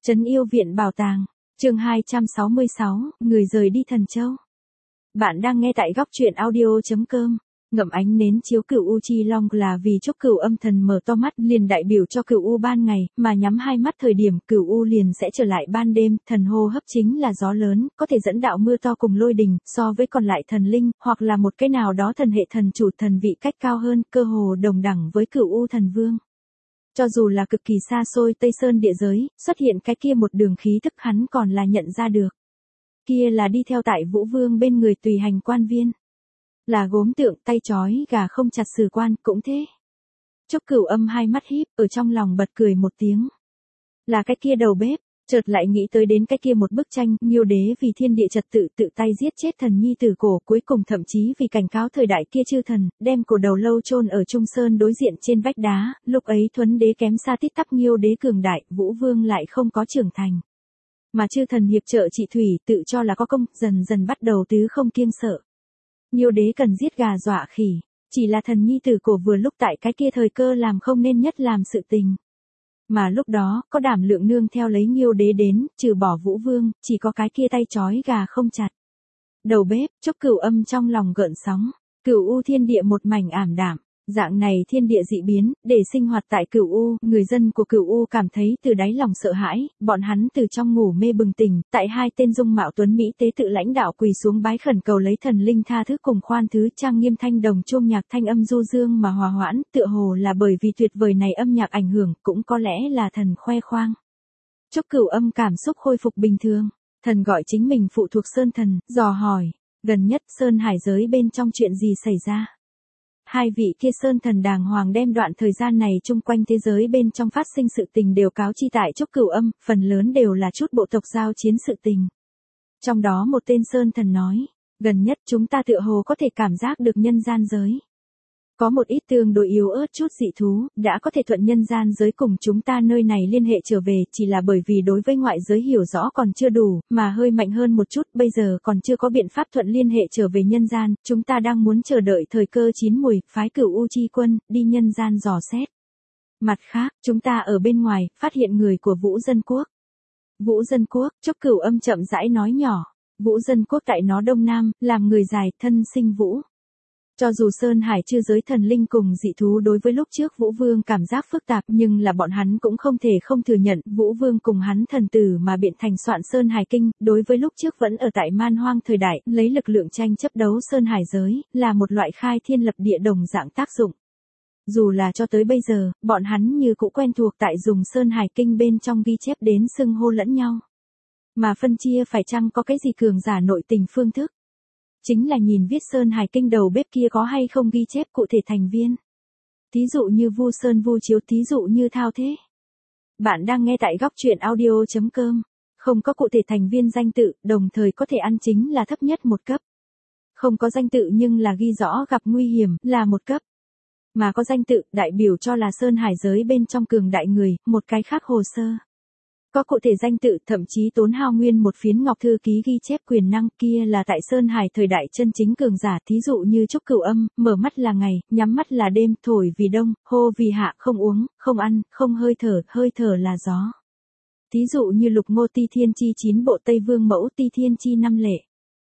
Trấn Yêu Viện Bảo Tàng, chương 266, người rời đi Thần Châu. Bạn đang nghe tại góc truyện audio.com. Ngậm ánh nến chiếu Cửu U Chi Long là vì chúc Cửu Âm Thần mở to mắt liền đại biểu cho Cửu U ban ngày, mà nhắm hai mắt thời điểm Cửu U liền sẽ trở lại ban đêm. Thần hô hấp chính là gió lớn, có thể dẫn đạo mưa to cùng lôi đình, so với còn lại thần linh, hoặc là một cái nào đó thần hệ thần chủ thần vị cách cao hơn, cơ hồ đồng đẳng với Cửu U Thần Vương. Cho dù là cực kỳ xa xôi Tây Sơn địa giới, xuất hiện cái kia một đường khí thức hắn còn là nhận ra được. Kia là đi theo tại Vũ Vương bên người tùy hành quan viên. Là gốm tượng tay trói gà không chặt sử quan cũng thế. Chốc Cửu Âm hai mắt híp, ở trong lòng bật cười một tiếng. Là cái kia đầu bếp, chợt lại nghĩ tới đến cái kia một bức tranh, Nhiêu đế vì thiên địa trật tự tự tay giết chết thần nhi tử cổ, cuối cùng thậm chí vì cảnh cáo thời đại kia chư thần, đem cổ đầu lâu chôn ở Trung Sơn đối diện trên vách đá, lúc ấy Thuấn đế kém xa tít tắp Nhiêu đế cường đại, Vũ Vương lại không có trưởng thành. Mà chư thần hiệp trợ trị thủy, tự cho là có công, dần dần bắt đầu tứ không kiêng sợ. Nhiêu đế cần giết gà dọa khỉ, chỉ là thần nhi tử cổ vừa lúc tại cái kia thời cơ làm không nên nhất làm sự tình. Mà lúc đó, có Đảm Lượng nương theo lấy Nhiêu đế đến, trừ bỏ Vũ Vương, chỉ có cái kia tay trói gà không chặt. Đầu bếp, chốc Cửu Âm trong lòng gợn sóng, Cửu U thiên địa một mảnh ảm đạm, dạng này thiên địa dị biến, để sinh hoạt tại Cửu U, người dân của Cửu U cảm thấy từ đáy lòng sợ hãi, bọn hắn từ trong ngủ mê bừng tỉnh, tại hai tên dung mạo tuấn mỹ tế tự lãnh đạo quỳ xuống bái khẩn cầu lấy thần linh tha thứ cùng khoan thứ, trang nghiêm thanh đồng chuông nhạc thanh âm du dương mà hòa hoãn, tựa hồ là bởi vì tuyệt vời này âm nhạc ảnh hưởng, cũng có lẽ là thần khoe khoang. Chốc Cửu Âm cảm xúc khôi phục bình thường, thần gọi chính mình phụ thuộc Sơn Thần, dò hỏi, gần nhất Sơn Hải giới bên trong chuyện gì xảy ra? Hai vị kia Sơn Thần đàng hoàng đem đoạn thời gian này chung quanh thế giới bên trong phát sinh sự tình đều cáo chi tại chốc Cửu Âm, phần lớn đều là chút bộ tộc giao chiến sự tình. Trong đó một tên Sơn Thần nói, gần nhất chúng ta tựa hồ có thể cảm giác được nhân gian giới. Có một ít tương đối yếu ớt chút dị thú, đã có thể thuận nhân gian giới cùng chúng ta nơi này liên hệ trở về, chỉ là bởi vì đối với ngoại giới hiểu rõ còn chưa đủ, mà hơi mạnh hơn một chút, bây giờ còn chưa có biện pháp thuận liên hệ trở về nhân gian, chúng ta đang muốn chờ đợi thời cơ chín mùi, phái Cửu U chi quân, đi nhân gian dò xét. Mặt khác, chúng ta ở bên ngoài, phát hiện người của Vũ Dân Quốc. Vũ Dân Quốc, chốc Cửu Âm chậm rãi nói nhỏ, Vũ Dân Quốc tại nó Đông Nam, làm người dài, thân sinh Vũ. Cho dù Sơn Hải chư giới thần linh cùng dị thú đối với lúc trước Vũ Vương cảm giác phức tạp, nhưng là bọn hắn cũng không thể không thừa nhận, Vũ Vương cùng hắn thần tử mà biện thành soạn Sơn Hải kinh, đối với lúc trước vẫn ở tại man hoang thời đại, lấy lực lượng tranh chấp đấu Sơn Hải giới, là một loại khai thiên lập địa đồng dạng tác dụng. Dù là cho tới bây giờ, bọn hắn như cũng quen thuộc tại dùng Sơn Hải kinh bên trong ghi chép đến xưng hô lẫn nhau. Mà phân chia phải chăng có cái gì cường giả nội tình phương thức? Chính là nhìn viết Sơn Hải kinh đầu bếp kia có hay không ghi chép cụ thể thành viên. Thí dụ như Vu Sơn Vu Chiếu, thí dụ như Thao Thế. Bạn đang nghe tại góc truyện audio.com. Không có cụ thể thành viên danh tự, đồng thời có thể ăn chính là thấp nhất một cấp. Không có danh tự nhưng là ghi rõ gặp nguy hiểm, là một cấp. Mà có danh tự, đại biểu cho là Sơn Hải giới bên trong cường đại người, một cái khác hồ sơ. Có cụ thể danh tự, thậm chí tốn hao nguyên một phiến ngọc thư ký ghi chép quyền năng, kia là tại Sơn Hải thời đại chân chính cường giả, thí dụ như chốc Cửu Âm, mở mắt là ngày, nhắm mắt là đêm, thổi vì đông, hô vì hạ, không uống, không ăn, không hơi thở là gió. Thí dụ như Lục Ngô Ti Thiên Chi 9 bộ Tây Vương mẫu Ti Thiên Chi 5 lệ.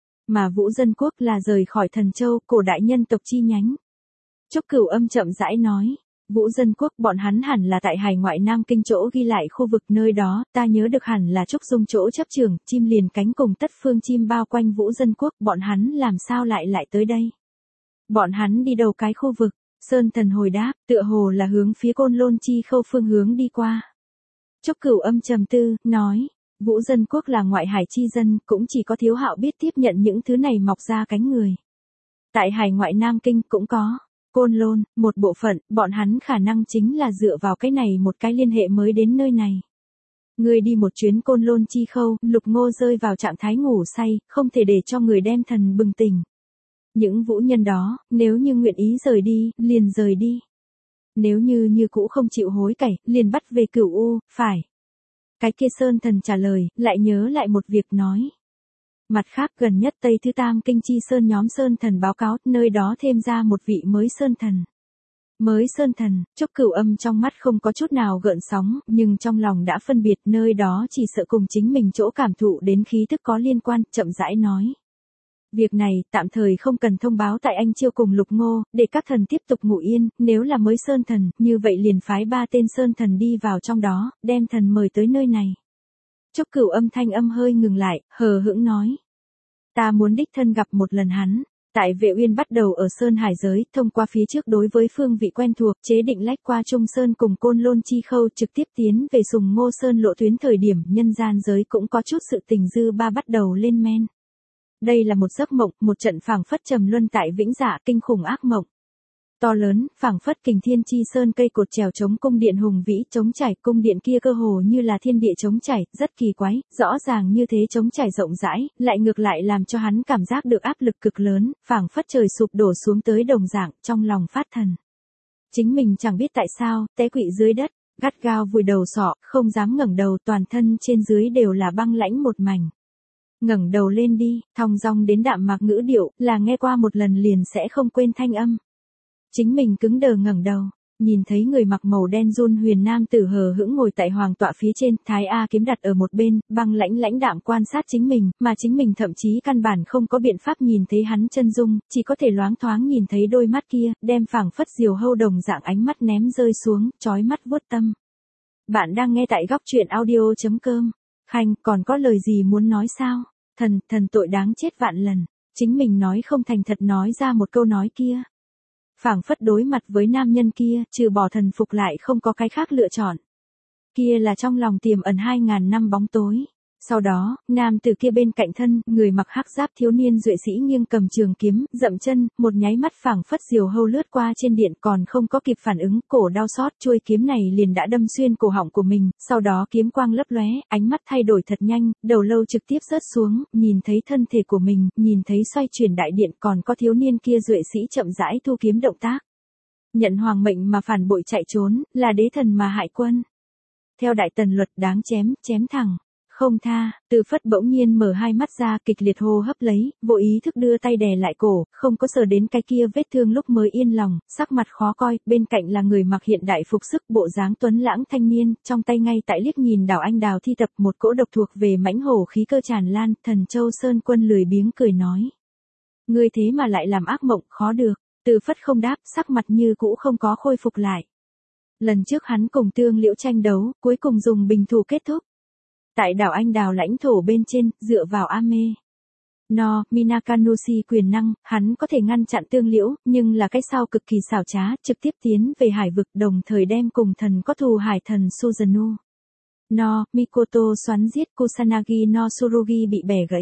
Mà Vũ Dân Quốc là rời khỏi Thần Châu, cổ đại nhân tộc chi nhánh. Chốc Cửu Âm chậm rãi nói. Vũ Dân Quốc bọn hắn hẳn là tại hải ngoại Nam Kinh chỗ ghi lại khu vực nơi đó, ta nhớ được hẳn là Trúc Dung chỗ chấp trường, chim liền cánh cùng tất phương chim bao quanh Vũ Dân Quốc, bọn hắn làm sao lại tới đây? Bọn hắn đi đầu cái khu vực, Sơn Thần hồi đáp, tựa hồ là hướng phía Côn Lôn Chi Khâu phương hướng đi qua. Chốc Cửu Âm trầm tư, nói, Vũ Dân Quốc là ngoại hải chi dân, cũng chỉ có Thiếu Hạo biết tiếp nhận những thứ này mọc ra cánh người. Tại hải ngoại Nam Kinh cũng có. Côn Lôn, một bộ phận, bọn hắn khả năng chính là dựa vào cái này một cái liên hệ mới đến nơi này. Người đi một chuyến Côn Lôn Chi Khâu, Lục Ngô rơi vào trạng thái ngủ say, không thể để cho người đem thần bừng tỉnh. Những vũ nhân đó, nếu như nguyện ý rời đi, liền rời đi. Nếu như cũ không chịu hối cải, liền bắt về Cửu U, phải. Cái kia Sơn Thần trả lời, lại nhớ lại một việc nói. Mặt khác gần nhất Tây Thứ Tam Kinh Chi Sơn nhóm Sơn Thần báo cáo, nơi đó thêm ra một vị mới Sơn Thần. Mới sơn thần, Trúc Cửu Âm trong mắt không có chút nào gợn sóng, nhưng trong lòng đã phân biệt nơi đó chỉ sợ cùng chính mình chỗ cảm thụ đến khí thức có liên quan, chậm rãi nói. Việc này, tạm thời không cần thông báo tại Anh Chiêu cùng Lục Ngô, để các thần tiếp tục ngủ yên, nếu là mới sơn thần, như vậy liền phái 3 tên sơn thần đi vào trong đó, đem thần mời tới nơi này. Trúc Cửu Âm thanh âm hơi ngừng lại, hờ hững nói. Ta muốn đích thân gặp một lần hắn. Tại Vệ Uyên bắt đầu ở Sơn Hải giới, thông qua phía trước đối với phương vị quen thuộc, chế định lách qua Trung Sơn cùng Côn Lôn Chi Khâu trực tiếp tiến về Sùng Ngô Sơn lộ tuyến thời điểm nhân gian giới cũng có chút sự tình dư ba bắt đầu lên men. Đây là một giấc mộng, một trận phảng phất trầm luân tại vĩnh dạ kinh khủng ác mộng. To lớn, phảng phất kình thiên chi sơn cây cột trèo chống cung điện hùng vĩ chống trải, cung điện kia cơ hồ như là thiên địa chống trải, rất kỳ quái, rõ ràng như thế chống trải rộng rãi, lại ngược lại làm cho hắn cảm giác được áp lực cực lớn, phảng phất trời sụp đổ xuống tới đồng dạng, trong lòng phát thần. Chính mình chẳng biết tại sao, té quỵ dưới đất, gắt gao vùi đầu sọ, không dám ngẩng đầu, toàn thân trên dưới đều là băng lãnh một mảnh. Ngẩng đầu lên đi, thong dong đến đạm mạc ngữ điệu, là nghe qua một lần liền sẽ không quên thanh âm. Chính mình cứng đờ ngẩng đầu, nhìn thấy người mặc màu đen run huyền nam tử hờ hững ngồi tại hoàng tọa phía trên, thái A kiếm đặt ở một bên, băng lãnh đạm quan sát chính mình, mà chính mình thậm chí căn bản không có biện pháp nhìn thấy hắn chân dung, chỉ có thể loáng thoáng nhìn thấy đôi mắt kia, đem phảng phất diều hâu đồng dạng ánh mắt ném rơi xuống, chói mắt vuốt tâm. Bạn đang nghe tại góc truyện audio.com. Khanh, còn có lời gì muốn nói sao? Thần tội đáng chết vạn lần. Chính mình nói không thành thật nói ra một câu nói kia. Phảng phất đối mặt với nam nhân kia, trừ bỏ thần phục lại không có cái khác lựa chọn. Kia là trong lòng tiềm ẩn 2000 năm bóng tối. Sau đó, nam từ kia bên cạnh thân, người mặc hắc giáp thiếu niên duệ sĩ nghiêng cầm trường kiếm, dậm chân, một nháy mắt phảng phất diều hâu lướt qua trên điện còn không có kịp phản ứng, cổ đau xót, chuôi kiếm này liền đã đâm xuyên cổ họng của mình, sau đó kiếm quang lấp lóe, ánh mắt thay đổi thật nhanh, đầu lâu trực tiếp rớt xuống, nhìn thấy thân thể của mình, nhìn thấy xoay chuyển đại điện còn có thiếu niên kia duệ sĩ chậm rãi thu kiếm động tác. Nhận hoàng mệnh mà phản bội chạy trốn, là đế thần mà hại quân. Theo đại tần luật đáng chém thẳng. Không tha, Từ Phất bỗng nhiên mở hai mắt ra kịch liệt hô hấp lấy, vô ý thức đưa tay đè lại cổ, không có sờ đến cái kia vết thương lúc mới yên lòng, sắc mặt khó coi, bên cạnh là người mặc hiện đại phục sức bộ dáng tuấn lãng thanh niên, trong tay ngay tại liếc nhìn Đào Anh Đào thi tập một cỗ độc thuộc về mãnh hổ khí cơ tràn lan, Thần Châu Sơn Quân lười biếng cười nói. Ngươi thế mà lại làm ác mộng, khó được, Từ Phất không đáp, sắc mặt như cũ không có khôi phục lại. Lần trước hắn cùng Tương Liễu tranh đấu, cuối cùng dùng bình thủ kết thúc. Tại đảo Anh Đào lãnh thổ bên trên, dựa vào Ame no Minakanushi quyền năng, hắn có thể ngăn chặn Tương Liễu, nhưng là cái sau cực kỳ xảo trá, trực tiếp tiến về hải vực đồng thời đem cùng thần có thù hải thần Suzanu no Mikoto xoắn giết Kusanagi no Tsurugi bị bẻ gãy.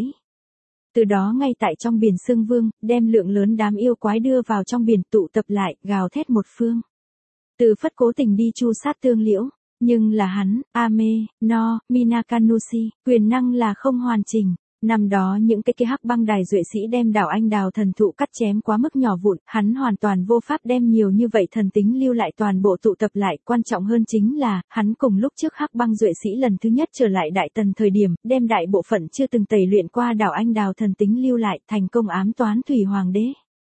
Từ đó ngay tại trong biển Sương Vương, đem lượng lớn đám yêu quái đưa vào trong biển tụ tập lại, gào thét một phương. Từ Phất cố tình đi chu sát Tương Liễu. Nhưng là hắn, Ame no Minakanushi, quyền năng là không hoàn chỉnh. Năm đó những cái hắc băng đài duệ sĩ đem đảo Anh Đào thần thụ cắt chém quá mức nhỏ vụn, hắn hoàn toàn vô pháp đem nhiều như vậy thần tính lưu lại toàn bộ tụ tập lại. Quan trọng hơn chính là, hắn cùng lúc trước hắc băng duệ sĩ lần thứ nhất trở lại đại tần thời điểm, đem đại bộ phận chưa từng tẩy luyện qua đảo Anh Đào thần tính lưu lại, thành công ám toán Thủy Hoàng đế.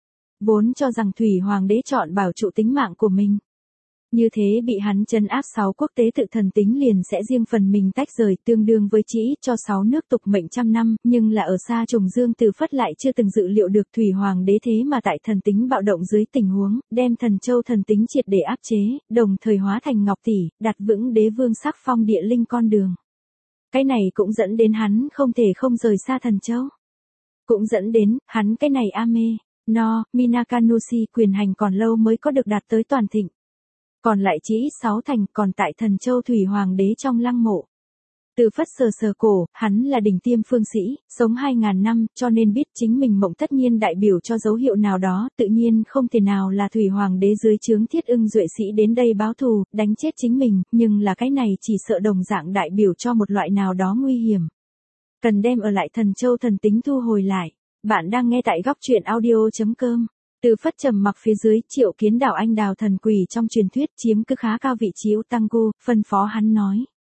Vốn cho rằng Thủy Hoàng đế chọn bảo trụ tính mạng của mình. Như thế bị hắn trấn áp 6 quốc tế tự thần tính liền sẽ riêng phần mình tách rời, tương đương với chỉ cho 6 nước tục mệnh trăm năm, nhưng là ở xa Trùng Dương Từ Phất lại chưa từng dự liệu được Thủy Hoàng đế thế mà tại thần tính bạo động dưới tình huống, đem Thần Châu thần tính triệt để áp chế, đồng thời hóa thành ngọc tỷ, đặt vững đế vương sắc phong địa linh con đường. Cái này cũng dẫn đến hắn không thể không rời xa Thần Châu. Cũng dẫn đến, hắn cái này Ame no Minakanushi quyền hành còn lâu mới có được đạt tới toàn thịnh. Còn lại chỉ ít 6 thành, còn tại Thần Châu Thủy Hoàng đế trong lăng mộ. Từ Phất sờ cổ, hắn là đỉnh tiêm phương sĩ, sống 2000 năm, cho nên biết chính mình mộng tất nhiên đại biểu cho dấu hiệu nào đó, tự nhiên không thể nào là Thủy Hoàng đế dưới trướng Thiết Ưng duệ sĩ đến đây báo thù, đánh chết chính mình, nhưng là cái này chỉ sợ đồng dạng đại biểu cho một loại nào đó nguy hiểm. Cần đem ở lại Thần Châu thần tính thu hồi lại. Bạn đang nghe tại góc truyện audio.com. Từ Phất trầm mặc phía dưới, Triệu Kiến đảo Anh Đào thần quỷ trong truyền thuyết chiếm cứ khá cao vị trí Utangu, phân phó hắn nói.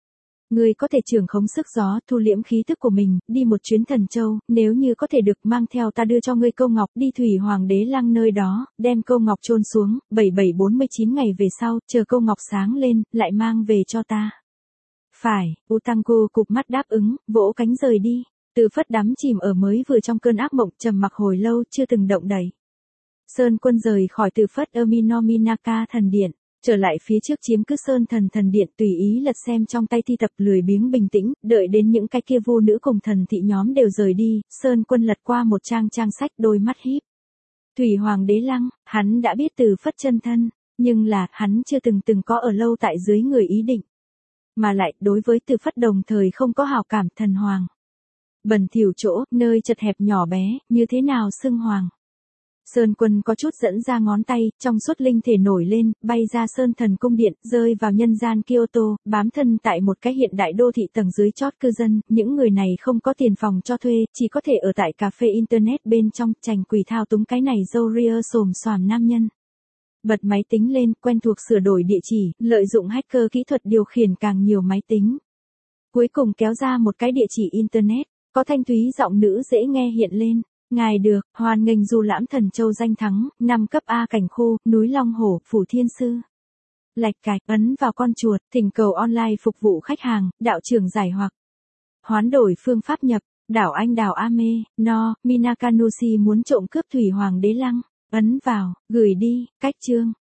Ngươi có thể trưởng khống sức gió, thu liễm khí thức của mình, đi một chuyến Thần Châu, nếu như có thể được mang theo ta đưa cho ngươi câu ngọc đi Thủy Hoàng đế lăng nơi đó, đem câu ngọc chôn xuống, 7749 ngày về sau, chờ câu ngọc sáng lên, lại mang về cho ta. Phải, Utango cụp mắt đáp ứng, vỗ cánh rời đi. Từ Phất đắm chìm ở mới vừa trong cơn ác mộng, trầm mặc hồi lâu chưa từng động đậy. Sơn Quân rời khỏi Từ Phất Minaka thần điện, trở lại phía trước chiếm cứ Sơn thần điện, tùy ý lật xem trong tay thi tập, lười biếng bình tĩnh, đợi đến những cái kia vô nữ cùng thần thị nhóm đều rời đi, Sơn Quân lật qua một trang sách, đôi mắt híp. Thủy Hoàng đế lăng, hắn đã biết Từ Phất chân thân, nhưng là, hắn chưa từng có ở lâu tại dưới người ý định. Mà lại, đối với Từ Phất đồng thời không có hào cảm, thần hoàng. Bẩn thỉu chỗ, nơi chật hẹp nhỏ bé, như thế nào xưng hoàng. Sơn Quân có chút dẫn ra ngón tay, trong suốt linh thể nổi lên, bay ra Sơn Thần cung điện, rơi vào nhân gian Kyoto, bám thân tại một cái hiện đại đô thị tầng dưới chót cư dân, những người này không có tiền phòng cho thuê, chỉ có thể ở tại cà phê internet bên trong, chành quỳ thao túng cái này râu ria xồm xoàm nam nhân. Bật máy tính lên, quen thuộc sửa đổi địa chỉ, lợi dụng hacker kỹ thuật điều khiển càng nhiều máy tính. Cuối cùng kéo ra một cái địa chỉ internet, có thanh thúy giọng nữ dễ nghe hiện lên. Ngài được, hoan nghênh du lãm Thần Châu danh thắng, 5 cấp A cảnh khô, núi Long Hổ, Phủ Thiên Sư. Lạch cạch, ấn vào con chuột, thỉnh cầu online phục vụ khách hàng, đạo trưởng giải hoặc. Hoán đổi phương pháp nhập, đảo Anh đảo Ame, no, Minakanushi muốn trộm cướp Thủy Hoàng đế lăng. Ấn vào, gửi đi, cách chương.